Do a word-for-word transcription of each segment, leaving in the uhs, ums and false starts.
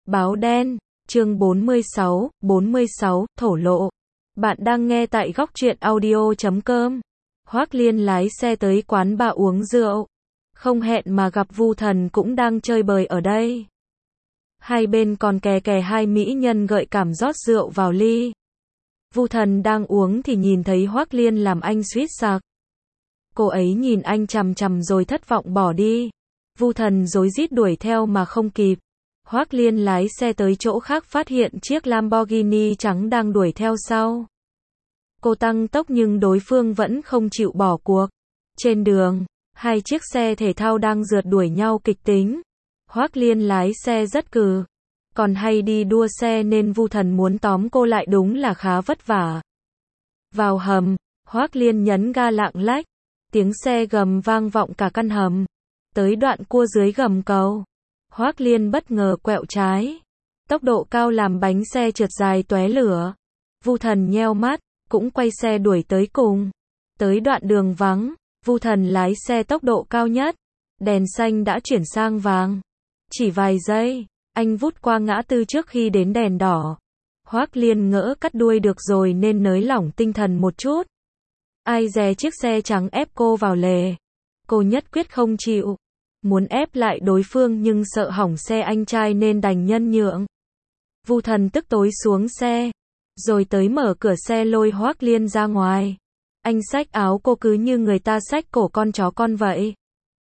Báo đen, chương bốn mươi sáu, bốn mươi sáu, thổ lộ. Bạn đang nghe tại góc truyện audio chấm com. Hoác Liên lái xe tới quán bar uống rượu. Không hẹn mà gặp Vu Thần cũng đang chơi bời ở đây. Hai bên còn kè kè hai mỹ nhân gợi cảm rót rượu vào ly. Vu Thần đang uống thì nhìn thấy Hoác Liên làm anh suýt sặc. Cô ấy nhìn anh chằm chằm rồi thất vọng bỏ đi. Vu Thần rối rít đuổi theo mà không kịp. Hoác Liên lái xe tới chỗ khác phát hiện chiếc Lamborghini trắng đang đuổi theo sau. Cô tăng tốc nhưng đối phương vẫn không chịu bỏ cuộc. Trên đường, hai chiếc xe thể thao đang rượt đuổi nhau kịch tính. Hoác Liên lái xe rất cừ. Còn hay đi đua xe nên Vu Thần muốn tóm cô lại đúng là khá vất vả. Vào hầm, Hoác Liên nhấn ga lạng lách. Tiếng xe gầm vang vọng cả căn hầm. Tới đoạn cua dưới gầm cầu, Hoác Liên bất ngờ quẹo trái. Tốc độ cao làm bánh xe trượt dài tóe lửa. Vu Thần nheo mắt, cũng quay xe đuổi tới cùng. Tới đoạn đường vắng, Vu Thần lái xe tốc độ cao nhất. Đèn xanh đã chuyển sang vàng. Chỉ vài giây, anh vút qua ngã tư trước khi đến đèn đỏ. Hoác Liên ngỡ cắt đuôi được rồi nên nới lỏng tinh thần một chút. Ai dè chiếc xe trắng ép cô vào lề. Cô nhất quyết không chịu. Muốn ép lại đối phương nhưng sợ hỏng xe anh trai nên đành nhân nhượng. Vu Thần tức tối xuống xe. Rồi tới mở cửa xe lôi Hoác Liên ra ngoài. Anh xách áo cô cứ như người ta xách cổ con chó con vậy.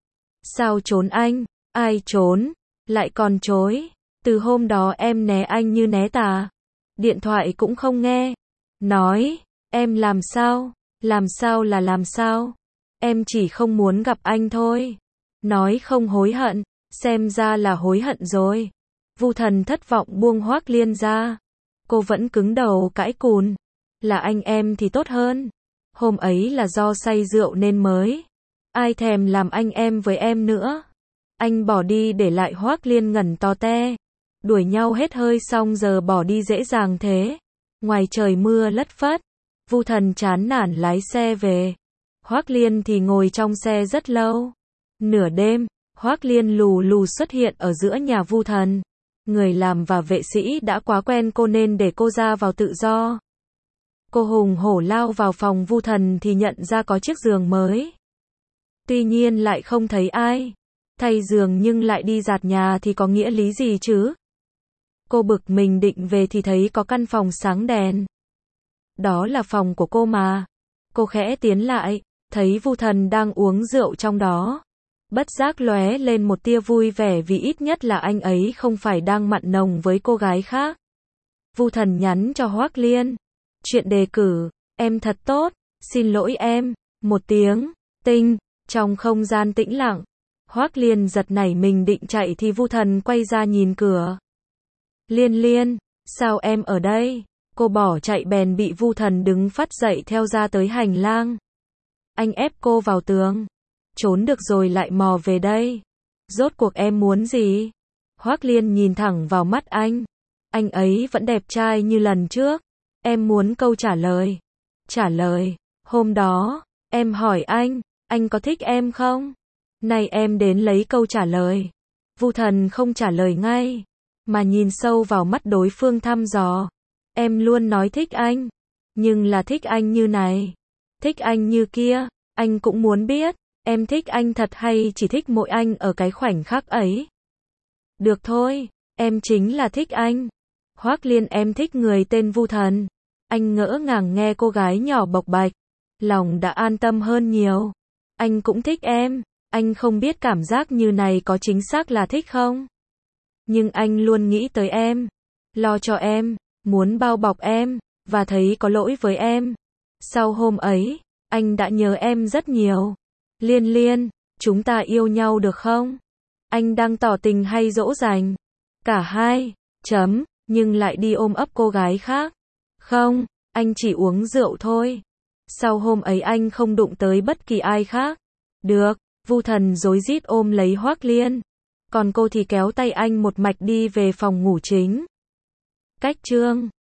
Sao trốn anh? Ai trốn? Lại còn chối. Từ hôm đó em né anh như né tà. Điện thoại cũng không nghe. Nói, em làm sao? Làm sao là làm sao? Em chỉ không muốn gặp anh thôi. Nói không hối hận, xem ra là hối hận rồi. Vu Thần thất vọng buông Hoác Liên ra. Cô vẫn cứng đầu cãi cùn. Là anh em thì tốt hơn. Hôm ấy là do say rượu nên mới. Ai thèm làm anh em với em nữa. Anh bỏ đi để lại Hoác Liên ngẩn to te. Đuổi nhau hết hơi xong giờ bỏ đi dễ dàng thế. Ngoài trời mưa lất phất. Vu Thần chán nản lái xe về. Hoác Liên thì ngồi trong xe rất lâu. Nửa đêm, Hoác Liên lù lù xuất hiện ở giữa nhà Vu Thần. Người làm và vệ sĩ đã quá quen cô nên để cô ra vào tự do. Cô hùng hổ lao vào phòng Vu Thần thì nhận ra có chiếc giường mới. Tuy nhiên lại không thấy ai. Thay giường nhưng lại đi giặt nhà thì có nghĩa lý gì chứ? Cô bực mình định về thì thấy có căn phòng sáng đèn. Đó là phòng của cô mà. Cô khẽ tiến lại, thấy Vu Thần đang uống rượu trong đó. Bất giác lóe lên một tia vui vẻ vì ít nhất là anh ấy không phải đang mặn nồng với cô gái khác. Vu Thần nhắn cho Hoác Liên. Chuyện đề cử, em thật tốt, xin lỗi em. Một tiếng, tinh, trong không gian tĩnh lặng. Hoác Liên giật nảy mình định chạy thì Vu Thần quay ra nhìn cửa. Liên Liên, sao em ở đây? Cô bỏ chạy bèn bị Vu Thần đứng phắt dậy theo ra tới hành lang. Anh ép cô vào tường. Trốn được rồi lại mò về đây. Rốt cuộc em muốn gì? Hoác Liên nhìn thẳng vào mắt anh. Anh ấy vẫn đẹp trai như lần trước. Em muốn câu trả lời. Trả lời. Hôm đó, em hỏi anh, anh có thích em không? Nay em đến lấy câu trả lời. Vu Thần không trả lời ngay, mà nhìn sâu vào mắt đối phương thăm dò. Em luôn nói thích anh. Nhưng là thích anh như này. Thích anh như kia. Anh cũng muốn biết. Em thích anh thật hay chỉ thích mỗi anh ở cái khoảnh khắc ấy? Được thôi. Em chính là thích anh. Hoác Liên em thích người tên Vu Thần. Anh ngỡ ngàng nghe cô gái nhỏ bộc bạch. Lòng đã an tâm hơn nhiều. Anh cũng thích em. Anh không biết cảm giác như này có chính xác là thích không? Nhưng anh luôn nghĩ tới em. Lo cho em. Muốn bao bọc em. Và thấy có lỗi với em. Sau hôm ấy, anh đã nhớ em rất nhiều. Liên Liên, chúng ta yêu nhau được không? Anh đang tỏ tình hay dỗ dành? Cả hai. Chấm. Nhưng lại đi ôm ấp cô gái khác. Không, anh chỉ uống rượu thôi. Sau hôm ấy anh không đụng tới bất kỳ ai khác. Được. Vu Thần rối rít ôm lấy Hoác Liên. Còn cô thì kéo tay anh một mạch đi về phòng ngủ chính. Cách chương